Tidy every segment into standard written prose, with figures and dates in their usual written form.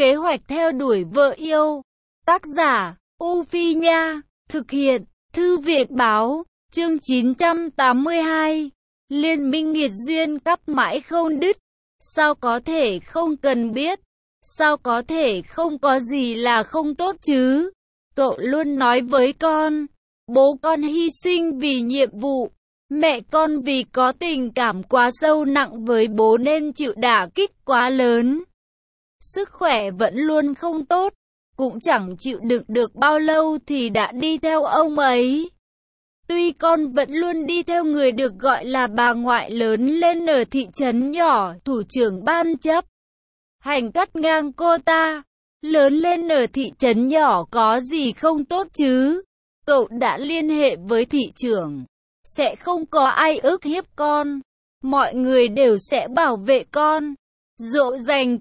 Kế hoạch theo đuổi vợ yêu. Tác giả, U Phi Nha. Thực hiện, Thư viện Báo. Chương 982. Liên minh nghiệt duyên cắp mãi không đứt. Sao có thể không cần biết? Sao có thể không có gì là không tốt chứ? Cậu luôn nói với con, bố con hy sinh vì nhiệm vụ. Mẹ con vì có tình cảm quá sâu nặng với bố nên chịu đả kích quá lớn. Sức khỏe vẫn luôn không tốt, cũng chẳng chịu đựng được bao lâu thì đã đi theo ông ấy. Tuy con vẫn luôn đi theo người được gọi là bà ngoại lớn lên ở thị trấn nhỏ, thủ trưởng ban chấp hành cắt ngang cô ta. Lớn lên ở thị trấn nhỏ có gì không tốt chứ? Cậu đã liên hệ với thị trưởng. Sẽ không có ai ức hiếp con. Mọi người đều sẽ bảo vệ con, dỗ dành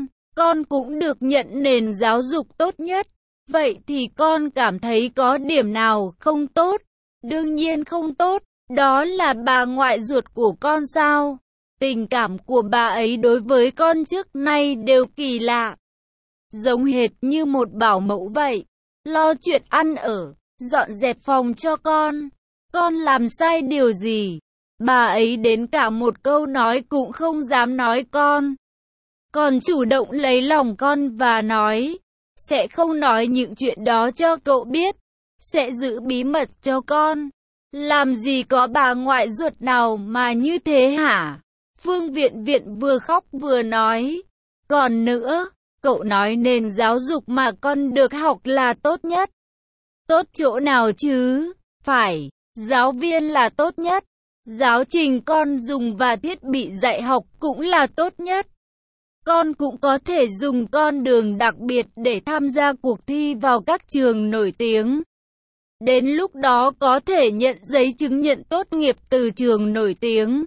con cũng được nhận nền giáo dục tốt nhất. Vậy thì con cảm thấy có điểm nào không tốt? Đương nhiên không tốt, đó là bà ngoại ruột của con sao? Tình cảm của bà ấy đối với con trước nay đều kỳ lạ. Giống hệt như một bảo mẫu vậy. Lo chuyện ăn ở, dọn dẹp phòng cho con. Con làm sai điều gì? Bà ấy đến cả một câu nói cũng không dám nói con. Còn chủ động lấy lòng con và nói, sẽ không nói những chuyện đó cho cậu biết. Sẽ giữ bí mật cho con. Làm gì có bà ngoại ruột nào mà như thế hả? Phương Viện Viện vừa khóc vừa nói. Còn nữa, cậu nói nền giáo dục mà con được học là tốt nhất. Tốt chỗ nào chứ? Phải, giáo viên là tốt nhất. Giáo trình con dùng và thiết bị dạy học cũng là tốt nhất. Con cũng có thể dùng con đường đặc biệt để tham gia cuộc thi vào các trường nổi tiếng. Đến lúc đó có thể nhận giấy chứng nhận tốt nghiệp từ trường nổi tiếng.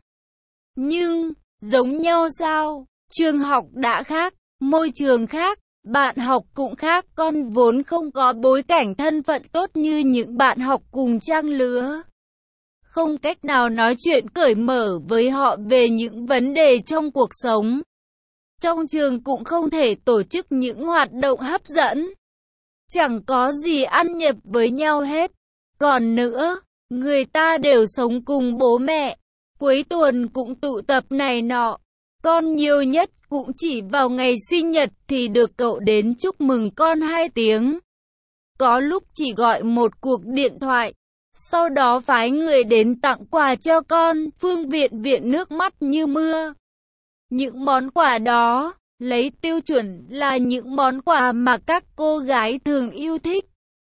Nhưng, giống nhau sao? Trường học đã khác, môi trường khác, bạn học cũng khác. Con vốn không có bối cảnh thân phận tốt như những bạn học cùng trang lứa. Không cách nào nói chuyện cởi mở với họ về những vấn đề trong cuộc sống. Trong trường cũng không thể tổ chức những hoạt động hấp dẫn. Chẳng có gì ăn nhập với nhau hết. Còn nữa, người ta đều sống cùng bố mẹ. Cuối tuần cũng tụ tập này nọ. Con nhiều nhất cũng chỉ vào ngày sinh nhật thì được cậu đến chúc mừng con 2 tiếng. Có lúc chỉ gọi một cuộc điện thoại. Sau đó phái người đến tặng quà cho con. Phương Viện Viện nước mắt như mưa. Những món quà đó, lấy tiêu chuẩn là những món quà mà các cô gái thường yêu thích.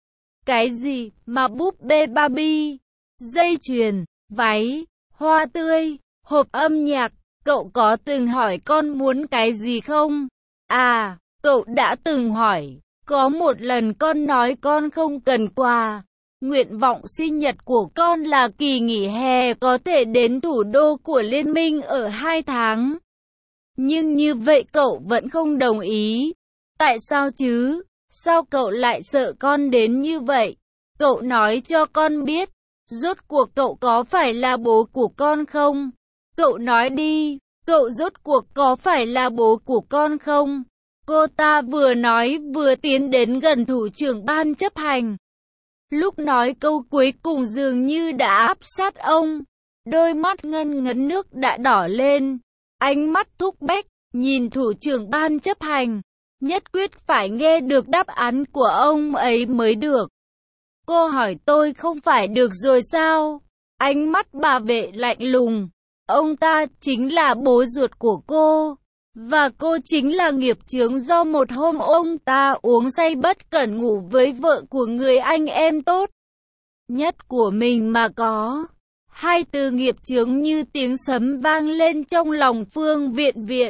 Cái gì mà búp bê Barbie, dây chuyền, váy, hoa tươi, hộp âm nhạc, cậu có từng hỏi con muốn cái gì không? À, cậu đã từng hỏi, có một lần con nói con không cần quà. Nguyện vọng sinh nhật của con là kỳ nghỉ hè có thể đến thủ đô của Liên minh ở 2 tháng. Nhưng như vậy cậu vẫn không đồng ý. Tại sao chứ? Sao cậu lại sợ con đến như vậy? Cậu nói cho con biết, rốt cuộc cậu có phải là bố của con không? Cậu nói đi, cậu rốt cuộc có phải là bố của con không? Cô ta vừa nói vừa tiến đến gần thủ trưởng ban chấp hành. Lúc nói câu cuối cùng dường như đã áp sát ông. Đôi mắt ngân ngấn nước đã đỏ lên. Ánh mắt thúc bách, nhìn thủ trưởng ban chấp hành. Nhất quyết phải nghe được đáp án của ông ấy mới được. Cô hỏi tôi không phải được rồi sao? Ánh mắt bà Vệ lạnh lùng. Ông ta chính là bố ruột của cô. Và cô chính là nghiệp chướng do một hôm ông ta uống say bất cẩn ngủ với vợ của người anh em tốt nhất của mình mà có. 2 từ nghiệp chướng như tiếng sấm vang lên trong lòng Phương Viện Viện.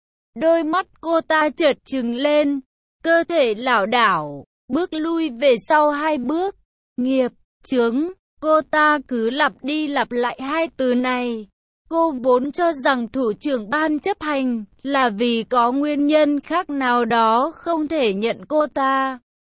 Đôi mắt cô ta chợt trừng lên, cơ thể lảo đảo, bước lui về sau 2 bước. Nghiệp chướng, cô ta cứ lặp đi lặp lại 2 từ này. Cô vốn cho rằng thủ trưởng ban chấp hành là vì có nguyên nhân khác nào đó không thể nhận cô ta.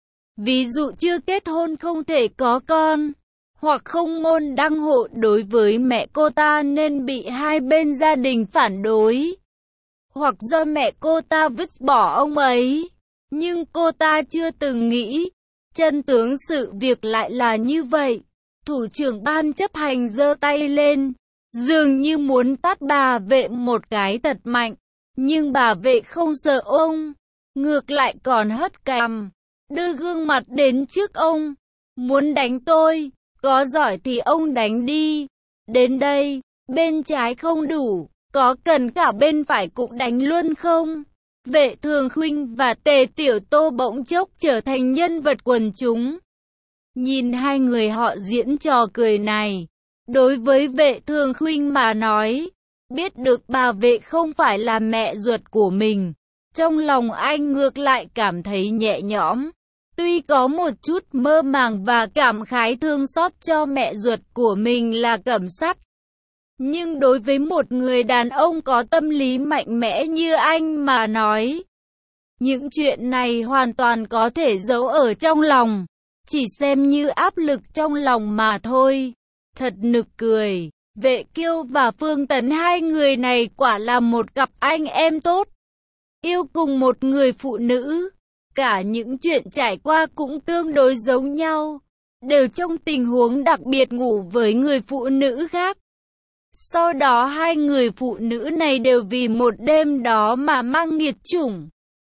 Ví dụ chưa kết hôn không thể có con, hoặc không môn đăng hộ đối với mẹ cô ta nên bị hai bên gia đình phản đối, hoặc do mẹ cô ta vứt bỏ ông ấy. Nhưng cô ta chưa từng nghĩ, chân tướng sự việc lại là như vậy. Thủ trưởng ban chấp hành giơ tay lên, dường như muốn tát bà vệ một cái thật mạnh. Nhưng bà vệ không sợ ông, ngược lại còn hất cằm, đưa gương mặt đến trước ông. Muốn đánh tôi, có giỏi thì ông đánh đi. Đến đây, bên trái không đủ, có cần cả bên phải cũng đánh luôn không? Vệ Thường Khuynh và Tề Tiểu Tô bỗng chốc trở thành nhân vật quần chúng. Nhìn hai người họ diễn trò cười này, đối với Vệ Thường Khuynh mà nói, biết được bà vệ không phải là mẹ ruột của mình, trong lòng anh ngược lại cảm thấy nhẹ nhõm. Tuy có một chút mơ màng và cảm khái thương xót cho mẹ ruột của mình là Cẩm Sắt, nhưng đối với một người đàn ông có tâm lý mạnh mẽ như anh mà nói, những chuyện này hoàn toàn có thể giấu ở trong lòng, chỉ xem như áp lực trong lòng mà thôi. Thật nực cười, Vệ Kiêu và Phương Tấn, hai người này quả là một cặp anh em tốt, yêu cùng một người phụ nữ. Cả những chuyện trải qua cũng tương đối giống nhau, đều trong tình huống đặc biệt ngủ với người phụ nữ khác. Sau đó hai người phụ nữ này đều vì một đêm đó mà mang nghiệt chủng.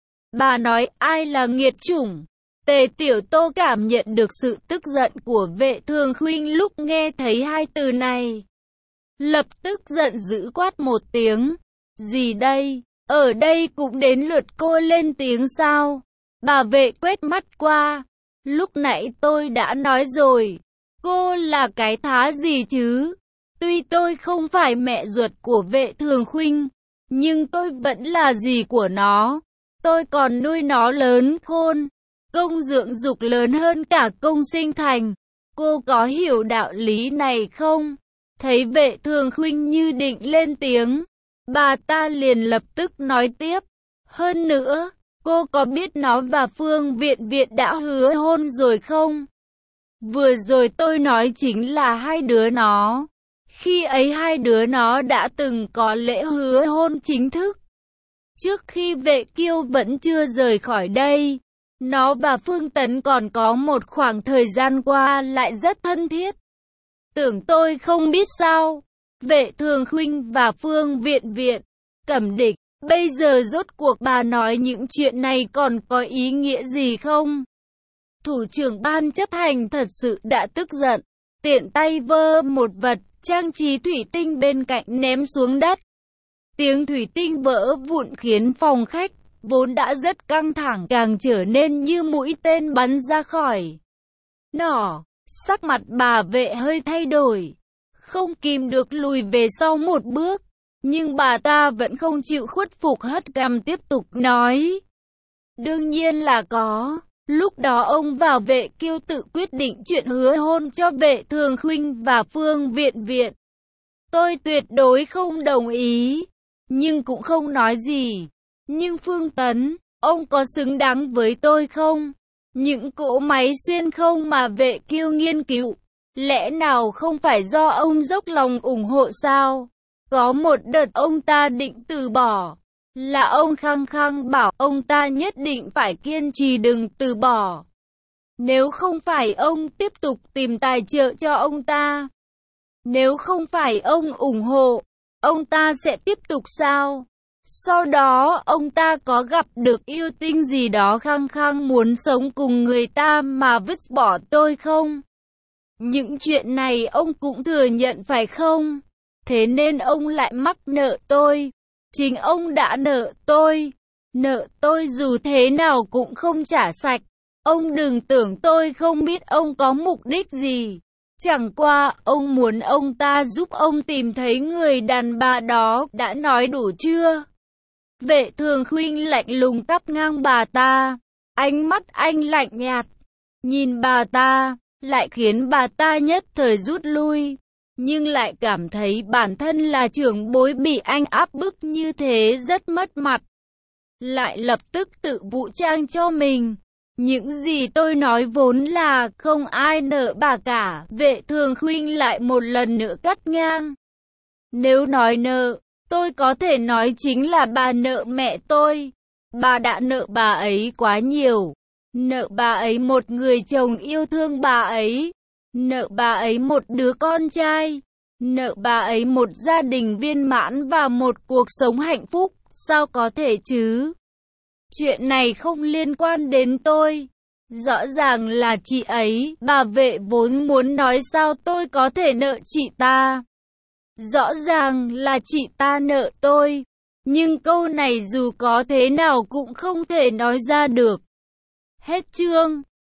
Bà nói ai là nghiệt chủng? Tề Tiểu Tô cảm nhận được sự tức giận của Vệ Thường Khuynh lúc nghe thấy hai từ này. Lập tức giận dữ quát một tiếng. Gì đây? Ở đây cũng đến lượt cô lên tiếng sao? Bà vệ quét mắt qua. Lúc nãy tôi đã nói rồi, cô là cái thá gì chứ? Tuy tôi không phải mẹ ruột của Vệ Thường Khuynh, nhưng tôi vẫn là dì của nó. Tôi còn nuôi nó lớn khôn, công dưỡng dục lớn hơn cả công sinh thành. Cô có hiểu đạo lý này không? Thấy Vệ Thường Khuynh như định lên tiếng, bà ta liền lập tức nói tiếp. Hơn nữa, cô có biết nó và Phương Viện Viện đã hứa hôn rồi không? Vừa rồi tôi nói chính là hai đứa nó. Khi ấy hai đứa nó đã từng có lễ hứa hôn chính thức. Trước khi Vệ Kiêu vẫn chưa rời khỏi đây, nó và Phương Tấn còn có một khoảng thời gian qua lại rất thân thiết. Tưởng tôi không biết sao? Vệ Thường Khuynh và Phương Viện Viện, Cẩm Địch, bây giờ rốt cuộc bà nói những chuyện này còn có ý nghĩa gì không? Thủ trưởng ban chấp hành thật sự đã tức giận, tiện tay vơ một vật trang trí thủy tinh bên cạnh ném xuống đất. Tiếng thủy tinh vỡ vụn khiến phòng khách, vốn đã rất căng thẳng, càng trở nên như mũi tên bắn ra khỏi nỏ. Sắc mặt bà vệ hơi thay đổi, không kìm được lùi về sau một bước. Nhưng bà ta vẫn không chịu khuất phục, hất cằm tiếp tục nói. Đương nhiên là có. Lúc đó ông và Vệ Kiêu tự quyết định chuyện hứa hôn cho Vệ Thường Khuynh và Phương Viện Viện. Tôi tuyệt đối không đồng ý, nhưng cũng không nói gì. Nhưng Phương Tấn, ông có xứng đáng với tôi không? Những cỗ máy xuyên không mà Vệ Kiêu nghiên cứu, lẽ nào không phải do ông dốc lòng ủng hộ sao? Có một đợt ông ta định từ bỏ, là ông khăng khăng bảo ông ta nhất định phải kiên trì đừng từ bỏ. Nếu không phải ông tiếp tục tìm tài trợ cho ông ta, nếu không phải ông ủng hộ, ông ta sẽ tiếp tục sao? Sau đó ông ta có gặp được yêu tinh gì đó khăng khăng muốn sống cùng người ta mà vứt bỏ tôi không? Những chuyện này ông cũng thừa nhận phải không? Thế nên ông lại mắc nợ tôi. Chính ông đã nợ tôi dù thế nào cũng không trả sạch. Ông đừng tưởng tôi không biết ông có mục đích gì. Chẳng qua ông muốn ông ta giúp ông tìm thấy người đàn bà đó, đã nói đủ chưa? Vệ Thường Khuynh lạnh lùng cắt ngang bà ta. Ánh mắt anh lạnh nhạt, nhìn bà ta, lại khiến bà ta nhất thời rút lui. Nhưng lại cảm thấy bản thân là trưởng bối bị anh áp bức như thế rất mất mặt. Lại lập tức tự vũ trang cho mình. Những gì tôi nói vốn là không ai nợ bà cả. Vệ Thường Khuynh lại một lần nữa cắt ngang. Nếu nói nợ, tôi có thể nói chính là bà nợ mẹ tôi. Bà đã nợ bà ấy quá nhiều. Nợ bà ấy một người chồng yêu thương bà ấy. Nợ bà ấy một đứa con trai. Nợ bà ấy một gia đình viên mãn và một cuộc sống hạnh phúc. Sao có thể chứ? Chuyện này không liên quan đến tôi. Rõ ràng là chị ấy. Bà Vệ vốn muốn nói sao tôi có thể nợ chị ta. Rõ ràng là chị ta nợ tôi. Nhưng câu này dù có thế nào cũng không thể nói ra được. Hết chương.